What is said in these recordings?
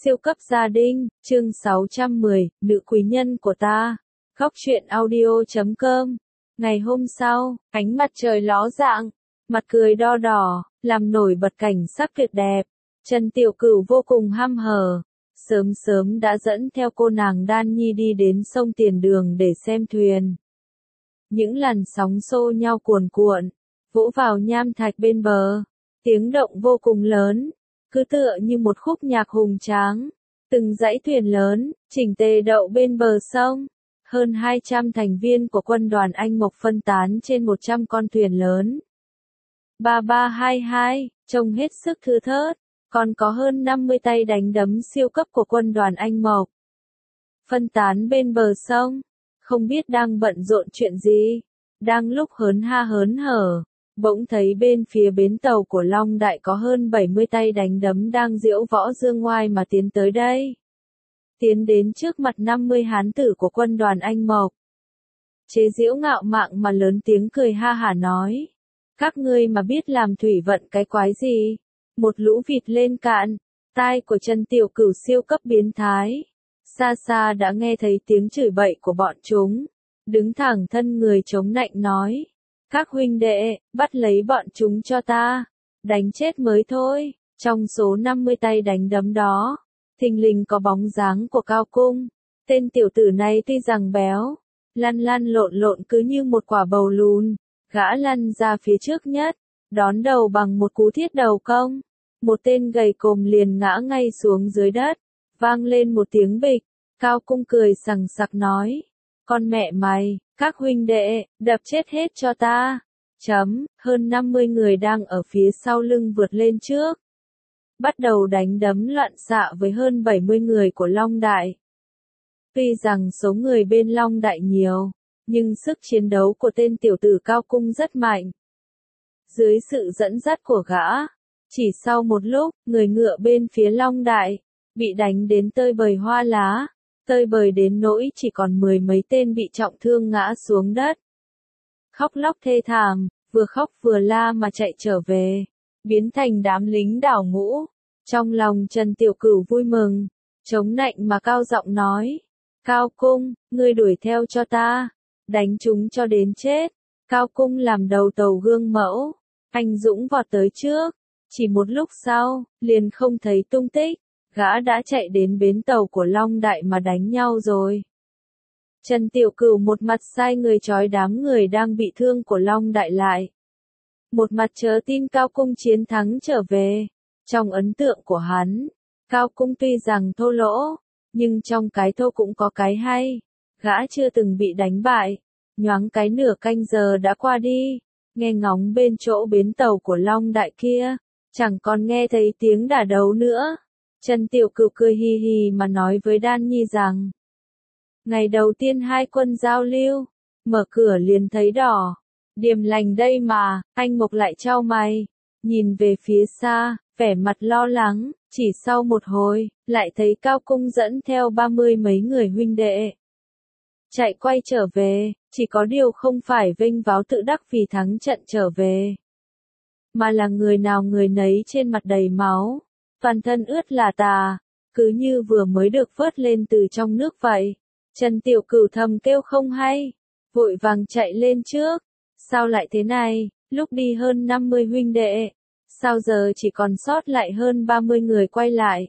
Siêu cấp gia đình, chương 610, nữ quý nhân của ta. Góc truyện audio.com. Ngày hôm sau, ánh mặt trời ló dạng, mặt cười đo đỏ, làm nổi bật cảnh sắc tuyệt đẹp. Trần Tiểu Cửu vô cùng ham hở, sớm sớm đã dẫn theo cô nàng Đan Nhi đi đến sông Tiền Đường để xem thuyền. Những làn sóng xô nhau cuồn cuộn, vỗ vào nham thạch bên bờ, tiếng động vô cùng lớn, cứ tựa như một khúc nhạc hùng tráng. Từng dãy thuyền lớn, chỉnh tề đậu bên bờ sông. Hơn 200 thành viên của quân đoàn Anh Mộc phân tán trên 100 con thuyền lớn. 3322, trông hết sức thưa thớt, còn có hơn 50 tay đánh đấm siêu cấp của quân đoàn Anh Mộc. Phân tán bên bờ sông, không biết đang bận rộn chuyện gì. Đang lúc hớn ha hớn hở, bỗng thấy bên phía bến tàu của Long Đại có hơn 70 tay đánh đấm đang diễu võ dương ngoai mà tiến tới đây. Tiến đến trước mặt 50 hán tử của quân đoàn Anh Mộc. Chế giễu ngạo mạn mà lớn tiếng cười ha hả nói. Các ngươi mà biết làm thủy vận cái quái gì? Một lũ vịt lên cạn. Tai của Trần Tiểu Cửu siêu cấp biến thái. Xa xa đã nghe thấy tiếng chửi bậy của bọn chúng. Đứng thẳng thân người chống nạnh nói. Các huynh đệ, bắt lấy bọn chúng cho ta. Đánh chết mới thôi. Trong số 50 tay đánh đấm đó, thình lình có bóng dáng của Cao Cung. Tên tiểu tử này tuy rằng béo, lăn lăn lộn lộn cứ như một quả bầu lùn. Gã lăn ra phía trước nhất, đón đầu bằng một cú thiết đầu công. Một tên gầy còm liền ngã ngay xuống dưới đất, vang lên một tiếng bịch. Cao Cung cười sằng sặc nói. Con mẹ mày, các huynh đệ, đập chết hết cho ta. Hơn 50 người đang ở phía sau lưng vượt lên trước. Bắt đầu đánh đấm loạn xạ với hơn 70 người của Long Đại. Tuy rằng số người bên Long Đại nhiều, nhưng sức chiến đấu của tên tiểu tử Cao Cung rất mạnh. Dưới sự dẫn dắt của gã, chỉ sau một lúc, người ngựa bên phía Long Đại bị đánh đến tơi bời hoa lá, tơi bời đến nỗi chỉ còn 10 mấy tên bị trọng thương ngã xuống đất. Khóc lóc thê thảm, vừa khóc vừa la mà chạy trở về, biến thành đám lính đảo ngũ. Trong lòng Trần Tiểu Cửu vui mừng, chống nạnh mà cao giọng nói. Cao Cung, ngươi đuổi theo cho ta, đánh chúng cho đến chết. Cao Cung làm đầu tàu gương mẫu, anh dũng vọt tới trước, chỉ một lúc sau, liền không thấy tung tích, gã đã chạy đến bến tàu của Long Đại mà đánh nhau rồi. Trần Tiểu Cửu một mặt sai người trói đám người đang bị thương của Long Đại lại, một mặt chờ tin Cao Cung chiến thắng trở về. Trong ấn tượng của hắn, Cao Cung tuy rằng thô lỗ, nhưng trong cái thô cũng có cái hay. Gã chưa từng bị đánh bại. Nhoáng cái nửa canh giờ đã qua đi, nghe ngóng bên chỗ bến tàu của Long Đại kia, chẳng còn nghe thấy tiếng đả đấu nữa. Trần Tiểu Cửu cười hì hì mà nói với Đan Nhi rằng, ngày đầu tiên hai quân giao lưu, mở cửa liền thấy đỏ. Điềm lành đây mà, anh Mộc lại chau mày, nhìn về phía xa, vẻ mặt lo lắng. Chỉ sau một hồi, lại thấy Cao Cung dẫn theo 30 mấy người huynh đệ chạy quay trở về, chỉ có điều không phải vênh váo tự đắc vì thắng trận trở về, mà là người nào người nấy trên mặt đầy máu, toàn thân ướt là tà, cứ như vừa mới được vớt lên từ trong nước vậy. Trần Tiểu Cửu thầm kêu không hay, vội vàng chạy lên trước. Sao lại thế này, lúc đi hơn 50 huynh đệ, sao giờ chỉ còn sót lại hơn 30 người quay lại?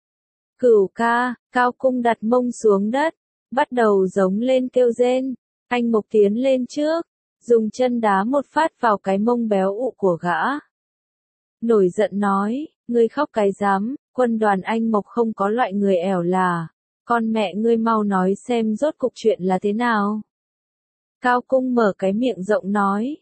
Cửu ca, Cao Cung đặt mông xuống đất, bắt đầu giống lên kêu rên. Anh Mộc tiến lên trước, dùng chân đá một phát vào cái mông béo ụ của gã. Nổi giận nói, ngươi khóc cái dám, quân đoàn Anh Mộc không có loại người ẻo là. Con mẹ ngươi mau nói xem rốt cục chuyện là thế nào. Cao Cung mở cái miệng rộng nói,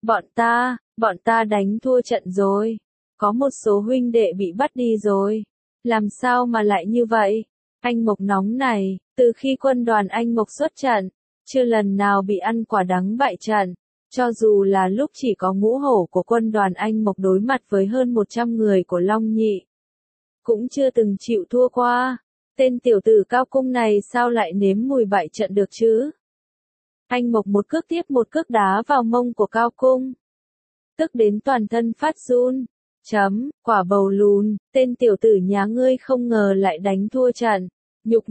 bọn ta đánh thua trận rồi. Có một số huynh đệ bị bắt đi rồi. Làm sao mà lại như vậy? Anh Mộc nóng này, từ khi quân đoàn Anh Mộc xuất trận, chưa lần nào bị ăn quả đắng bại trận. Cho dù là lúc chỉ có ngũ hổ của quân đoàn Anh Mộc đối mặt với hơn 100 người của Long Nhị, cũng chưa từng chịu thua qua. Tên tiểu tử Cao Cung này sao lại nếm mùi bại trận được chứ? Anh Mộc một cước tiếp một cước đá vào mông của Cao Cung, tức đến toàn thân phát run. Quả bầu lùn, tên tiểu tử nhà ngươi không ngờ lại đánh thua trận. Nhục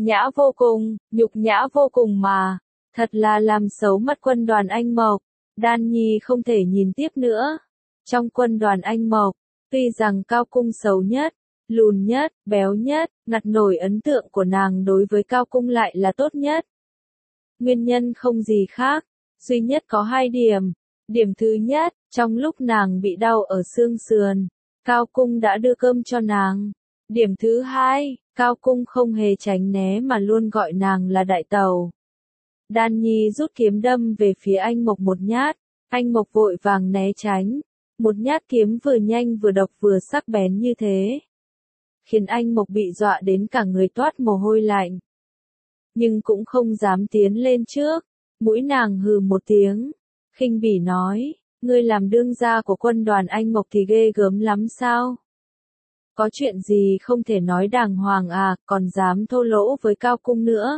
nhã vô cùng mà. Thật là làm xấu mặt quân đoàn Anh Mộc. Đan Nhi không thể nhìn tiếp nữa. Trong quân đoàn Anh Mộc, tuy rằng Cao Cung xấu nhất, lùn nhất, béo nhất, ngặt nổi ấn tượng của nàng đối với Cao Cung lại là tốt nhất. Nguyên nhân không gì khác, duy nhất có 2 điểm. Điểm thứ nhất, trong lúc nàng bị đau ở xương sườn, Cao Cung đã đưa cơm cho nàng. Điểm thứ 2, Cao Cung không hề tránh né mà luôn gọi nàng là đại tẩu. Đan Nhi rút kiếm đâm về phía anh Mộc một nhát, anh Mộc vội vàng né tránh. Một nhát kiếm vừa nhanh vừa độc vừa sắc bén như thế, khiến anh Mộc bị dọa đến cả người toát mồ hôi lạnh. Nhưng cũng không dám tiến lên trước, mũi nàng hừ một tiếng, khinh bỉ nói, ngươi làm đương gia của quân đoàn Anh Mộc thì ghê gớm lắm sao? Có chuyện gì không thể nói đàng hoàng à, còn dám thô lỗ với Cao Cung nữa?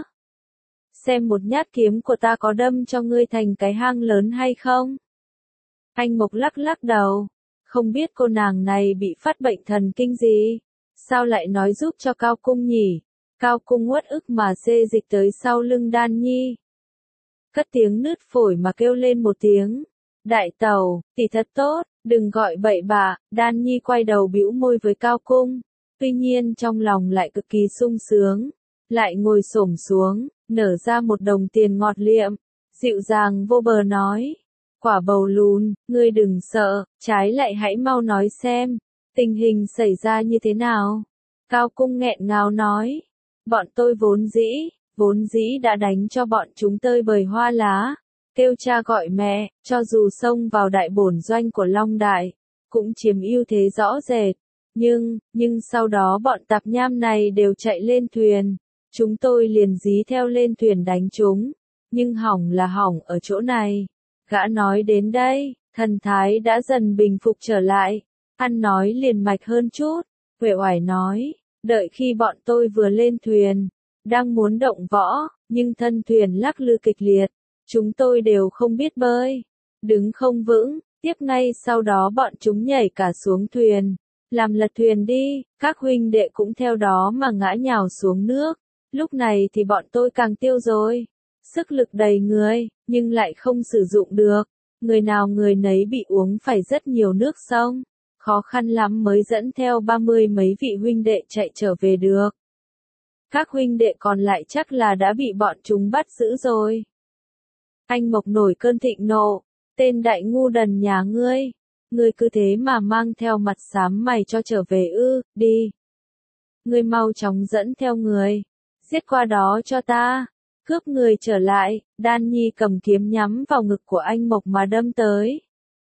Xem một nhát kiếm của ta có đâm cho ngươi thành cái hang lớn hay không? Anh Mộc lắc lắc đầu, không biết cô nàng này bị phát bệnh thần kinh gì, sao lại nói giúp cho Cao Cung nhỉ? Cao Cung uất ức mà xê dịch tới sau lưng Đan Nhi. Cất tiếng nứt phổi mà kêu lên một tiếng. Đại tẩu, tỷ thật tốt, đừng gọi bậy bạ. Đan Nhi quay đầu bĩu môi với Cao Cung. Tuy nhiên trong lòng lại cực kỳ sung sướng. Lại ngồi xổm xuống, nở ra một đồng tiền ngọt liệm. Dịu dàng vô bờ nói. Quả bầu lùn, ngươi đừng sợ, trái lại hãy mau nói xem. Tình hình xảy ra như thế nào? Cao Cung nghẹn ngào nói. Bọn tôi vốn dĩ đã đánh cho bọn chúng tơi bời hoa lá, kêu cha gọi mẹ, cho dù xông vào đại bổn doanh của Long Đại, cũng chiếm ưu thế rõ rệt. Nhưng sau đó bọn tạp nham này đều chạy lên thuyền, chúng tôi liền dí theo lên thuyền đánh chúng, nhưng hỏng là hỏng ở chỗ này. Gã nói đến đây, thần thái đã dần bình phục trở lại, ăn nói liền mạch hơn chút, uể oải nói. Đợi khi bọn tôi vừa lên thuyền, đang muốn động võ, nhưng thân thuyền lắc lư kịch liệt, chúng tôi đều không biết bơi, đứng không vững, tiếp ngay sau đó bọn chúng nhảy cả xuống thuyền, làm lật thuyền đi, các huynh đệ cũng theo đó mà ngã nhào xuống nước, lúc này thì bọn tôi càng tiêu rồi, sức lực đầy người, nhưng lại không sử dụng được, người nào người nấy bị uống phải rất nhiều nước sông. Khó khăn lắm mới dẫn theo 30 mấy vị huynh đệ chạy trở về được. Các huynh đệ còn lại chắc là đã bị bọn chúng bắt giữ rồi. Anh Mộc nổi cơn thịnh nộ, tên đại ngu đần nhà ngươi cứ thế mà mang theo mặt xám mày cho trở về ư, đi. Ngươi mau chóng dẫn theo người, giết qua đó cho ta, cướp người trở lại, Đan Nhi cầm kiếm nhắm vào ngực của anh Mộc mà đâm tới.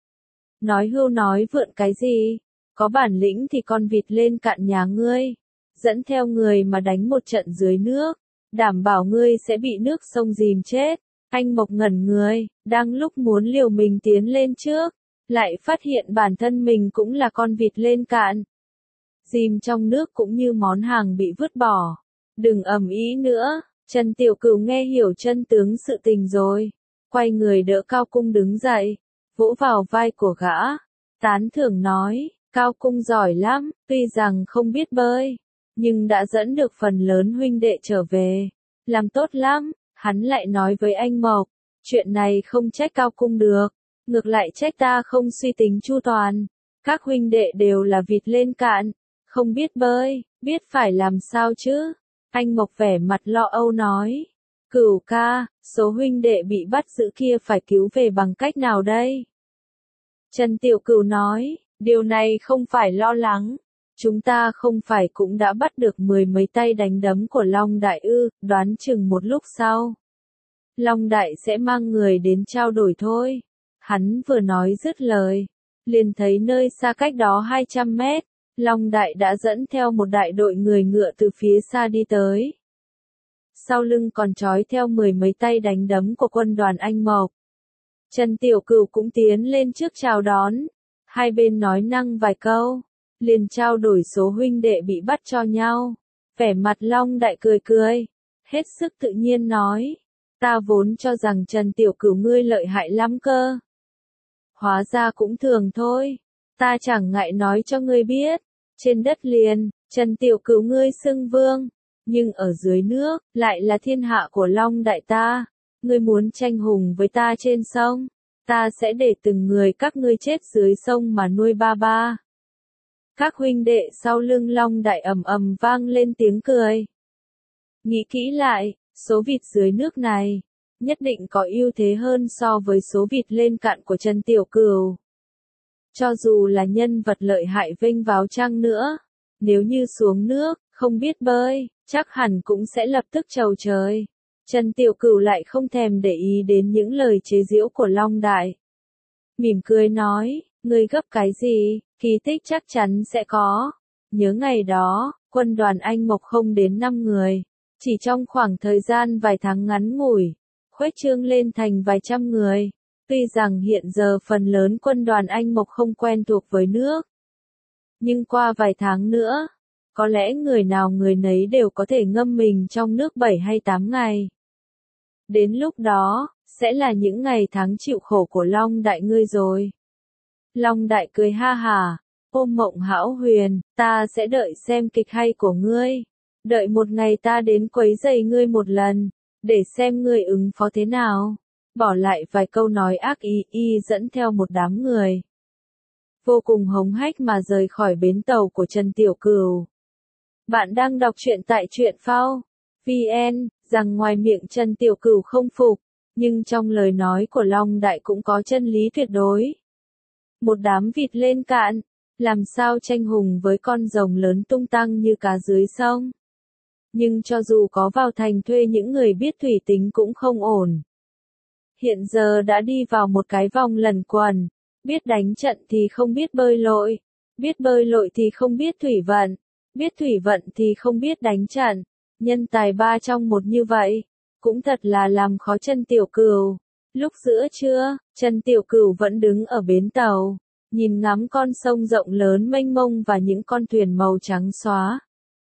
Nói hưu nói vượn cái gì, có bản lĩnh thì con vịt lên cạn nhà ngươi, dẫn theo người mà đánh một trận dưới nước, đảm bảo ngươi sẽ bị nước sông dìm chết. Anh Mộc ngẩn người, đang lúc muốn liều mình tiến lên trước, lại phát hiện bản thân mình cũng là con vịt lên cạn. Dìm trong nước cũng như món hàng bị vứt bỏ. Đừng ầm ĩ nữa, Trần Tiểu Cửu nghe hiểu chân tướng sự tình rồi, quay người đỡ Cao Cung đứng dậy, vỗ vào vai của gã, tán thưởng nói, Cao Cung giỏi lắm, tuy rằng không biết bơi, nhưng đã dẫn được phần lớn huynh đệ trở về, làm tốt lắm. Hắn lại nói với anh Mộc, chuyện này không trách Cao Cung được, ngược lại trách ta không suy tính chu toàn. Các huynh đệ đều là vịt lên cạn, không biết bơi, biết phải làm sao chứ? Anh Mộc vẻ mặt lo âu nói, Cửu ca, số huynh đệ bị bắt giữ kia phải cứu về bằng cách nào đây? Trần Tiểu Cửu nói, điều này không phải lo lắng. Chúng ta không phải cũng đã bắt được 10 mấy tay đánh đấm của Long Đại ư, đoán chừng một lúc sau. Long Đại sẽ mang người đến trao đổi thôi. Hắn vừa nói dứt lời, liền thấy nơi xa cách đó 200 mét, Long Đại đã dẫn theo một đại đội người ngựa từ phía xa đi tới. Sau lưng còn trói theo 10 mấy tay đánh đấm của quân đoàn Anh Mộc. Trần Tiểu Cửu cũng tiến lên trước chào đón, hai bên nói năng vài câu, liền trao đổi số huynh đệ bị bắt cho nhau. Vẻ mặt Long Đại cười cười, hết sức tự nhiên nói, ta vốn cho rằng Trần Tiểu Cửu ngươi lợi hại lắm cơ. Hóa ra cũng thường thôi, Ta chẳng ngại nói cho ngươi biết, trên đất liền, Trần Tiểu Cửu ngươi xưng vương, nhưng ở dưới nước, lại là thiên hạ của Long Đại ta. Ngươi muốn tranh hùng với ta trên sông, ta sẽ để từng người các ngươi chết dưới sông mà nuôi ba ba. Các huynh đệ sau lưng Long Đại ầm ầm vang lên tiếng cười. Nghĩ kỹ lại, số vịt dưới nước này, nhất định có ưu thế hơn so với số vịt lên cạn của Trần Tiểu Cửu. Cho dù là nhân vật lợi hại vênh váo chăng nữa, nếu như xuống nước, không biết bơi, chắc hẳn cũng sẽ lập tức trầu trời. Trần Tiểu Cửu lại không thèm để ý đến những lời chế giễu của Long Đại. Mỉm cười nói, ngươi gấp cái gì, kỳ tích chắc chắn sẽ có. Nhớ ngày đó, quân đoàn Anh Mộc không đến 5 người, chỉ trong khoảng thời gian vài tháng ngắn ngủi, khuếch trương lên thành vài trăm người. Tuy rằng hiện giờ phần lớn quân đoàn Anh Mộc không quen thuộc với nước, nhưng qua vài tháng nữa, có lẽ người nào người nấy đều có thể ngâm mình trong nước 7 hay 8 ngày. Đến lúc đó, sẽ là những ngày tháng chịu khổ của Long Đại ngươi rồi. Long Đại cười ha hả, ôm Mộng Hão Huyền, ta sẽ đợi xem kịch hay của ngươi. Đợi một ngày ta đến quấy rầy ngươi một lần, để xem ngươi ứng phó thế nào. Bỏ lại vài câu nói ác ý dẫn theo một đám người. Vô cùng hống hách mà rời khỏi bến tàu của Trần Tiểu Cửu. Bạn đang đọc truyện tại truyện phao VN, rằng ngoài miệng Trần Tiểu Cửu không phục, nhưng trong lời nói của Long Đại cũng có chân lý tuyệt đối. Một đám vịt lên cạn, làm sao tranh hùng với con rồng lớn tung tăng như cá dưới sông. Nhưng cho dù có vào thành thuê những người biết thủy tính cũng không ổn. Hiện giờ đã đi vào một cái vòng lẩn quẩn, biết đánh trận thì không biết bơi lội, biết bơi lội thì không biết thủy vận, biết thủy vận thì không biết đánh trận. Nhân tài ba trong một như vậy, cũng thật là làm khó Trần Tiểu Cửu. Lúc giữa trưa, Trần Tiểu Cửu vẫn đứng ở bến tàu, nhìn ngắm con sông rộng lớn mênh mông và những con thuyền màu trắng xóa.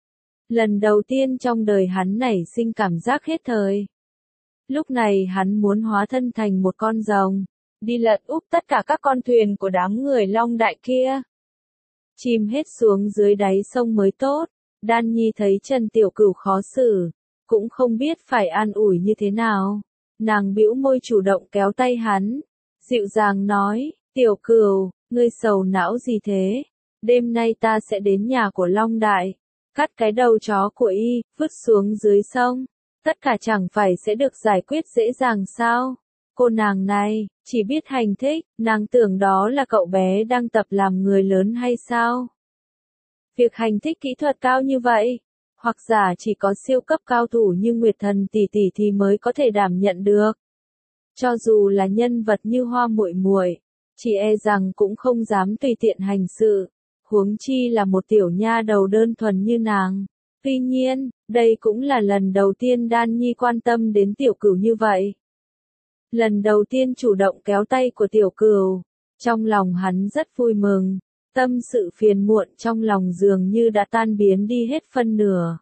Lần đầu tiên trong đời hắn nảy sinh cảm giác hết thời. Lúc này hắn muốn hóa thân thành một con rồng, đi lật úp tất cả các con thuyền của đám người Long Đại kia. Chìm hết xuống dưới đáy sông mới tốt. Đan Nhi thấy Trần Tiểu Cửu khó xử, cũng không biết phải an ủi như thế nào. Nàng bĩu môi chủ động kéo tay hắn, dịu dàng nói, Tiểu Cửu, ngươi sầu não gì thế? Đêm nay ta sẽ đến nhà của Long Đại, cắt cái đầu chó của y, vứt xuống dưới sông. Tất cả chẳng phải sẽ được giải quyết dễ dàng sao? Cô nàng này, chỉ biết hành thích, nàng tưởng đó là cậu bé đang tập làm người lớn hay sao? Việc hành thích kỹ thuật cao như vậy, hoặc giả chỉ có siêu cấp cao thủ như Nguyệt Thần tỷ tỷ thì mới có thể đảm nhận được. Cho dù là nhân vật như Hoa Muội Muội, chỉ e rằng cũng không dám tùy tiện hành sự, huống chi là một tiểu nha đầu đơn thuần như nàng. Tuy nhiên, đây cũng là lần đầu tiên Đan Nhi quan tâm đến Tiểu Cửu như vậy. Lần đầu tiên chủ động kéo tay của Tiểu Cửu, trong lòng hắn rất vui mừng, tâm sự phiền muộn trong lòng dường như đã tan biến đi hết phân nửa.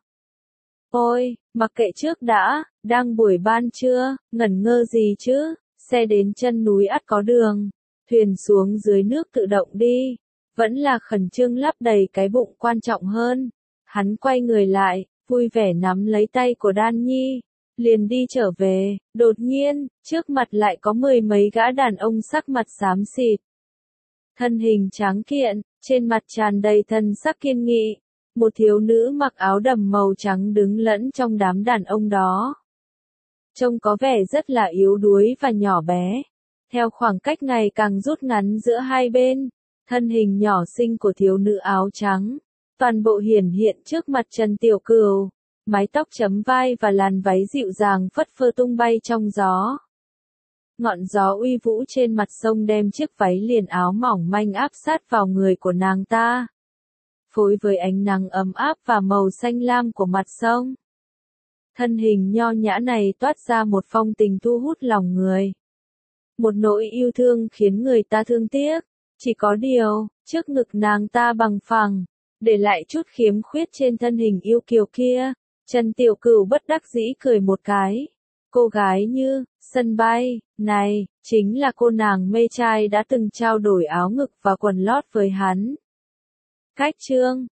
Ôi, mặc kệ trước đã, đang buổi ban trưa, ngẩn ngơ gì chứ, xe đến chân núi ắt có đường, thuyền xuống dưới nước tự động đi, vẫn là khẩn trương lấp đầy cái bụng quan trọng hơn. Hắn quay người lại, vui vẻ nắm lấy tay của Đan Nhi, liền đi trở về. Đột nhiên, trước mặt lại có 10 mấy gã đàn ông sắc mặt xám xịt. Thân hình tráng kiện, trên mặt tràn đầy thần sắc kiên nghị. Một thiếu nữ mặc áo đầm màu trắng đứng lẫn trong đám đàn ông đó. Trông có vẻ rất là yếu đuối và nhỏ bé. Theo khoảng cách ngày càng rút ngắn giữa hai bên, thân hình nhỏ xinh của thiếu nữ áo trắng toàn bộ hiển hiện trước mặt Trần Tiểu Cửu, mái tóc chấm vai và làn váy dịu dàng phất phơ tung bay trong gió. Ngọn gió uy vũ trên mặt sông đem chiếc váy liền áo mỏng manh áp sát vào người của nàng ta, phối với ánh nắng ấm áp và màu xanh lam của mặt sông. Thân hình nho nhã này toát ra một phong tình thu hút lòng người. Một nỗi yêu thương khiến người ta thương tiếc, chỉ có điều, trước ngực nàng ta bằng phẳng, để lại chút khiếm khuyết trên thân hình yêu kiều kia. Trần Tiểu Cửu bất đắc dĩ cười một cái. cô gái như, sân bay, này, chính là cô nàng mê trai đã từng trao đổi áo ngực và quần lót với hắn. Cách chương